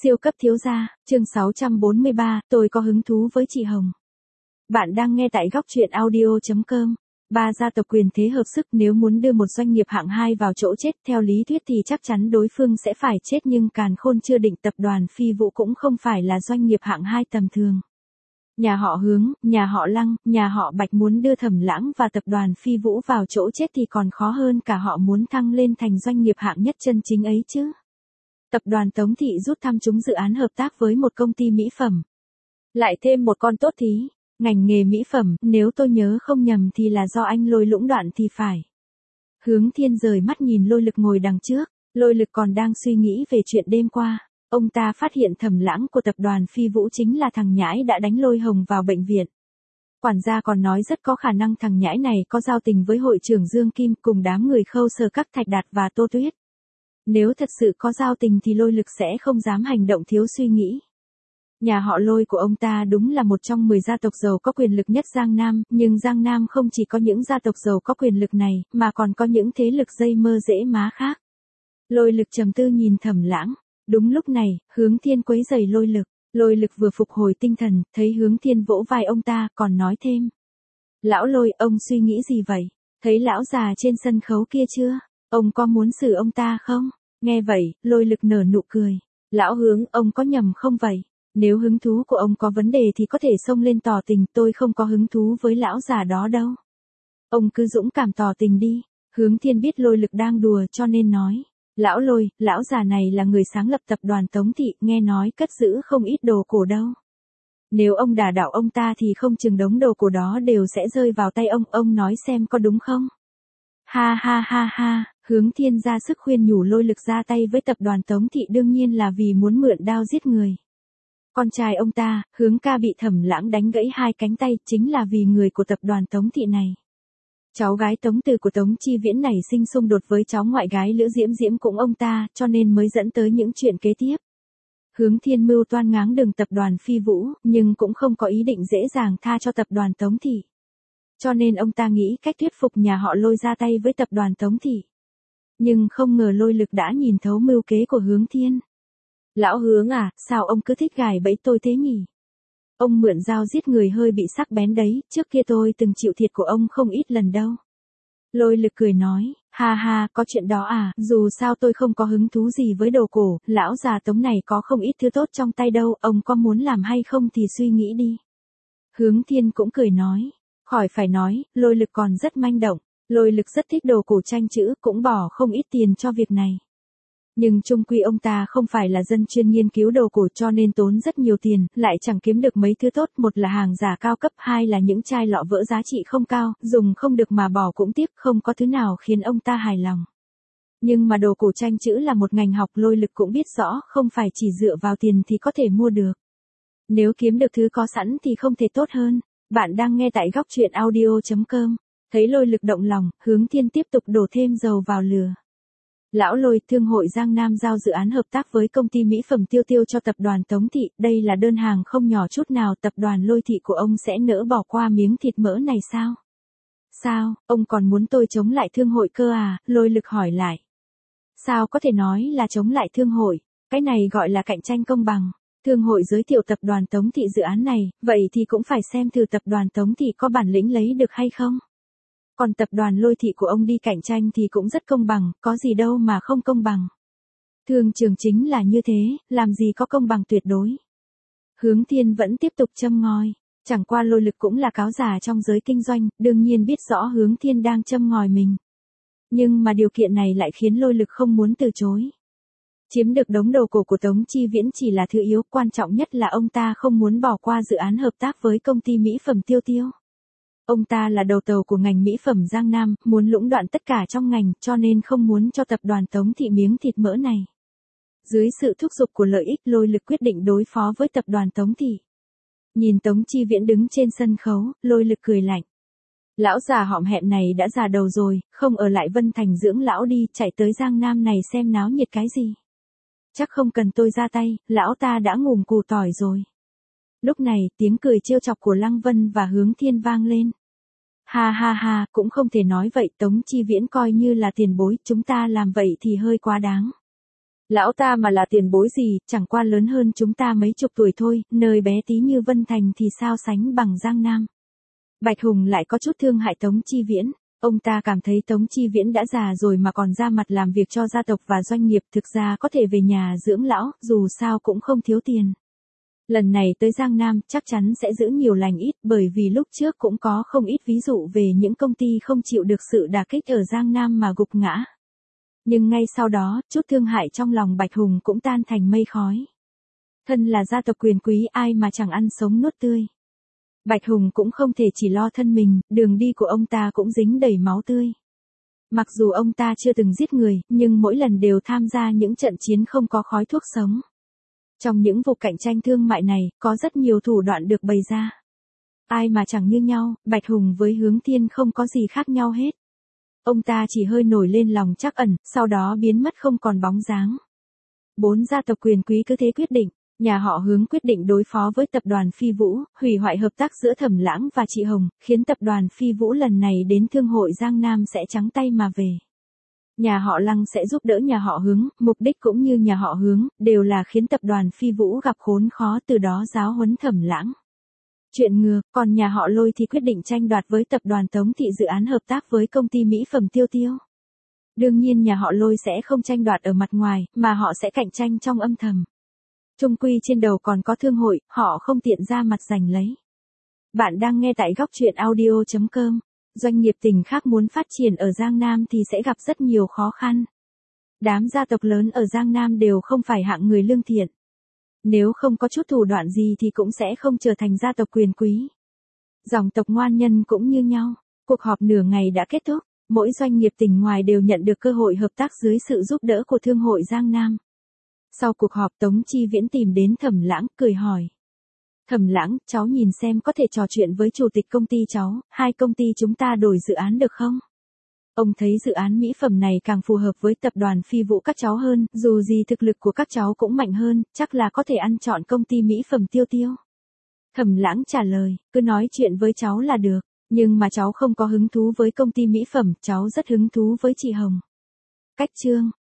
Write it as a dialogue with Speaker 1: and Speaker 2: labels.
Speaker 1: Siêu cấp thiếu gia, chương 643, tôi có hứng thú với chị Hồng. Bạn đang nghe tại góc truyện audio.com. Ba gia tộc quyền thế hợp sức, nếu muốn đưa một doanh nghiệp hạng 2 vào chỗ chết, theo lý thuyết thì chắc chắn đối phương sẽ phải chết, nhưng càn khôn chưa định, tập đoàn Phi Vũ cũng không phải là doanh nghiệp hạng 2 tầm thường. Nhà họ Hướng, nhà họ Lăng, nhà họ Bạch muốn đưa Thẩm Lãng và tập đoàn Phi Vũ vào chỗ chết thì còn khó hơn cả họ muốn thăng lên thành doanh nghiệp hạng nhất chân chính ấy chứ. Tập đoàn Tống Thị rút thăm trúng dự án hợp tác với một công ty mỹ phẩm. Lại thêm một con tốt thí, ngành nghề mỹ phẩm, nếu tôi nhớ không nhầm thì là do anh Lôi lũng đoạn thì phải. Hướng Thiên rời mắt nhìn Lôi Lực ngồi đằng trước, Lôi Lực còn đang suy nghĩ về chuyện đêm qua. Ông ta phát hiện Thẩm Lãng của tập đoàn Phi Vũ chính là thằng nhãi đã đánh Lôi Hồng vào bệnh viện. Quản gia còn nói rất có khả năng thằng nhãi này có giao tình với hội trưởng Dương Kim cùng đám người Khâu Sở Các Thạch Đạt và Tô Tuyết. Nếu thật sự có giao tình thì Lôi Lực sẽ không dám hành động thiếu suy nghĩ. Nhà họ Lôi của ông ta đúng là một trong 10 gia tộc giàu có quyền lực nhất Giang Nam, nhưng Giang Nam không chỉ có những gia tộc giàu có quyền lực này, mà còn có những thế lực dây mơ rễ má khác. Lôi Lực trầm tư nhìn Thẩm Lãng. Đúng lúc này, Hướng Thiên quấy rầy Lôi Lực. Lôi Lực vừa phục hồi tinh thần, thấy Hướng Thiên vỗ vai ông ta, còn nói thêm. Lão Lôi, ông suy nghĩ gì vậy? Thấy lão già trên sân khấu kia chưa? Ông có muốn xử ông ta không? Nghe vậy, Lôi Lực nở nụ cười. Lão Hướng, ông có nhầm không vậy? Nếu hứng thú của ông có vấn đề thì có thể xông lên tỏ tình, tôi không có hứng thú với lão già đó đâu. Ông cứ dũng cảm tỏ tình đi. Hướng Thiên biết Lôi Lực đang đùa cho nên nói. Lão Lôi, lão già này là người sáng lập tập đoàn Tống Thị, nghe nói cất giữ không ít đồ cổ đâu. Nếu ông đả đảo ông ta thì không chừng đống đồ cổ đó đều sẽ rơi vào tay ông nói xem có đúng không? Ha ha ha ha, Hướng Thiên ra sức khuyên nhủ Lôi Lực ra tay với tập đoàn Tống Thị đương nhiên là vì muốn mượn đao giết người. Con trai ông ta, Hướng ca bị Thẩm Lãng đánh gãy 2 cánh tay chính là vì người của tập đoàn Tống Thị này. Cháu gái Tống Từ của Tống Chi Viễn này sinh xung đột với cháu ngoại gái Lữ Diễm Diễm cũng ông ta, cho nên mới dẫn tới những chuyện kế tiếp. Hướng Thiên mưu toan ngáng đường tập đoàn Phi Vũ, nhưng cũng không có ý định dễ dàng tha cho tập đoàn Tống Thị. Cho nên ông ta nghĩ cách thuyết phục nhà họ Lôi ra tay với tập đoàn Tống Thị. Nhưng không ngờ Lôi Lực đã nhìn thấu mưu kế của Hướng Thiên. Lão Hướng à, sao ông cứ thích gài bẫy tôi thế nhỉ? Ông mượn dao giết người hơi bị sắc bén đấy, trước kia tôi từng chịu thiệt của ông không ít lần đâu. Lôi Lực cười nói, ha ha, có chuyện đó à, dù sao tôi không có hứng thú gì với đồ cổ, lão già Tống này có không ít thứ tốt trong tay đâu, ông có muốn làm hay không thì suy nghĩ đi. Hướng Thiên cũng cười nói, khỏi phải nói, Lôi Lực còn rất manh động, Lôi Lực rất thích đồ cổ tranh chữ, cũng bỏ không ít tiền cho việc này. Nhưng chung quy ông ta không phải là dân chuyên nghiên cứu đồ cổ cho nên tốn rất nhiều tiền, lại chẳng kiếm được mấy thứ tốt, một là hàng giả cao cấp, hai là những chai lọ vỡ giá trị không cao, dùng không được mà bỏ cũng tiếc, không có thứ nào khiến ông ta hài lòng. Nhưng mà đồ cổ tranh chữ là một ngành học, Lôi Lực cũng biết rõ, không phải chỉ dựa vào tiền thì có thể mua được. Nếu kiếm được thứ có sẵn thì không thể tốt hơn. Bạn đang nghe tại góc truyện audio.com. Thấy Lôi Lực động lòng, Hướng Thiên tiếp tục đổ thêm dầu vào lửa. Lão Lôi, Thương hội Giang Nam giao dự án hợp tác với công ty mỹ phẩm Tiêu Tiêu cho tập đoàn Tống Thị, đây là đơn hàng không nhỏ chút nào, tập đoàn Lôi Thị của ông sẽ nỡ bỏ qua miếng thịt mỡ này sao? Sao, ông còn muốn tôi chống lại thương hội cơ à? Lôi Lực hỏi lại. Sao có thể nói là chống lại thương hội, cái này gọi là cạnh tranh công bằng. Thương hội giới thiệu tập đoàn Tống Thị dự án này, vậy thì cũng phải xem thử tập đoàn Tống Thị có bản lĩnh lấy được hay không. Còn tập đoàn Lôi Thị của ông đi cạnh tranh thì cũng rất công bằng, có gì đâu mà không công bằng. Thương trường chính là như thế, làm gì có công bằng tuyệt đối. Hướng Thiên vẫn tiếp tục châm ngòi, chẳng qua Lôi Lực cũng là cáo già trong giới kinh doanh, đương nhiên biết rõ Hướng Thiên đang châm ngòi mình. Nhưng mà điều kiện này lại khiến Lôi Lực không muốn từ chối. Chiếm được đống đồ cổ của Tống Chi Viễn chỉ là thứ yếu, quan trọng nhất là ông ta không muốn bỏ qua dự án hợp tác với công ty mỹ phẩm Tiêu Tiêu. Ông ta là đầu tàu của ngành mỹ phẩm Giang Nam, muốn lũng đoạn tất cả trong ngành, cho nên không muốn cho tập đoàn Tống Thị miếng thịt mỡ này. Dưới sự thúc giục của lợi ích, Lôi Lực quyết định đối phó với tập đoàn Tống Thị. Nhìn Tống Chi Viễn đứng trên sân khấu, Lôi Lực cười lạnh. Lão già hõm hẹm này đã già đầu rồi, không ở lại Vân Thành dưỡng lão đi, chạy tới Giang Nam này xem náo nhiệt cái gì. Chắc không cần tôi ra tay, lão ta đã ngùm củ tỏi rồi. Lúc này, tiếng cười trêu chọc của Lăng Vân và Hướng Thiên vang lên. Ha ha ha, cũng không thể nói vậy, Tống Chi Viễn coi như là tiền bối, chúng ta làm vậy thì hơi quá đáng. Lão ta mà là tiền bối gì, chẳng qua lớn hơn chúng ta mấy chục tuổi thôi, nơi bé tí như Vân Thành thì sao sánh bằng Giang Nam. Bạch Hùng lại có chút thương hại Tống Chi Viễn. Ông ta cảm thấy Tống Chi Viễn đã già rồi mà còn ra mặt làm việc cho gia tộc và doanh nghiệp, thực ra có thể về nhà dưỡng lão, dù sao cũng không thiếu tiền. Lần này tới Giang Nam chắc chắn sẽ giữ nhiều lành ít, bởi vì lúc trước cũng có không ít ví dụ về những công ty không chịu được sự đả kích ở Giang Nam mà gục ngã. Nhưng ngay sau đó, chút thương hại trong lòng Bạch Hùng cũng tan thành mây khói. Thân là gia tộc quyền quý, ai mà chẳng ăn sống nuốt tươi. Bạch Hùng cũng không thể chỉ lo thân mình, đường đi của ông ta cũng dính đầy máu tươi. Mặc dù ông ta chưa từng giết người, nhưng mỗi lần đều tham gia những trận chiến không có khói thuốc sống. Trong những vụ cạnh tranh thương mại này, có rất nhiều thủ đoạn được bày ra. Ai mà chẳng như nhau, Bạch Hùng với Hướng Thiên không có gì khác nhau hết. Ông ta chỉ hơi nổi lên lòng trắc ẩn, sau đó biến mất không còn bóng dáng. 4 gia tộc quyền quý cứ thế quyết định. Nhà họ Hướng quyết định đối phó với tập đoàn Phi Vũ, hủy hoại hợp tác giữa Thẩm Lãng và chị Hồng, khiến tập đoàn Phi Vũ lần này đến Thương hội Giang Nam sẽ trắng tay mà về. Nhà họ Lăng sẽ giúp đỡ nhà họ Hướng, mục đích cũng như nhà họ Hướng, đều là khiến tập đoàn Phi Vũ gặp khốn khó, từ đó giáo huấn Thẩm Lãng. Chuyện ngược, còn nhà họ Lôi thì quyết định tranh đoạt với tập đoàn Tống Thị dự án hợp tác với công ty mỹ phẩm Tiêu Tiêu. Đương nhiên nhà họ Lôi sẽ không tranh đoạt ở mặt ngoài, mà họ sẽ cạnh tranh trong âm thầm. Chung quy trên đầu còn có thương hội, họ không tiện ra mặt giành lấy. Bạn đang nghe tại góc truyện audio.com. Doanh nghiệp tỉnh khác muốn phát triển ở Giang Nam thì sẽ gặp rất nhiều khó khăn. Đám gia tộc lớn ở Giang Nam đều không phải hạng người lương thiện. Nếu không có chút thủ đoạn gì thì cũng sẽ không trở thành gia tộc quyền quý. Dòng tộc ngoan nhân cũng như nhau. Cuộc họp nửa ngày đã kết thúc. Mỗi doanh nghiệp tỉnh ngoài đều nhận được cơ hội hợp tác dưới sự giúp đỡ của Thương hội Giang Nam. Sau cuộc họp Tống Chi Viễn tìm đến Thẩm Lãng, cười hỏi. Thẩm Lãng, cháu nhìn xem có thể trò chuyện với chủ tịch công ty cháu, hai công ty chúng ta đổi dự án được không? Ông thấy dự án mỹ phẩm này càng phù hợp với tập đoàn Phi Vũ các cháu hơn, dù gì thực lực của các cháu cũng mạnh hơn, chắc là có thể ăn chọn công ty mỹ phẩm Tiêu Tiêu. Thẩm Lãng trả lời, cứ nói chuyện với cháu là được, nhưng mà cháu không có hứng thú với công ty mỹ phẩm, cháu rất hứng thú với chị Hồng. Cách chương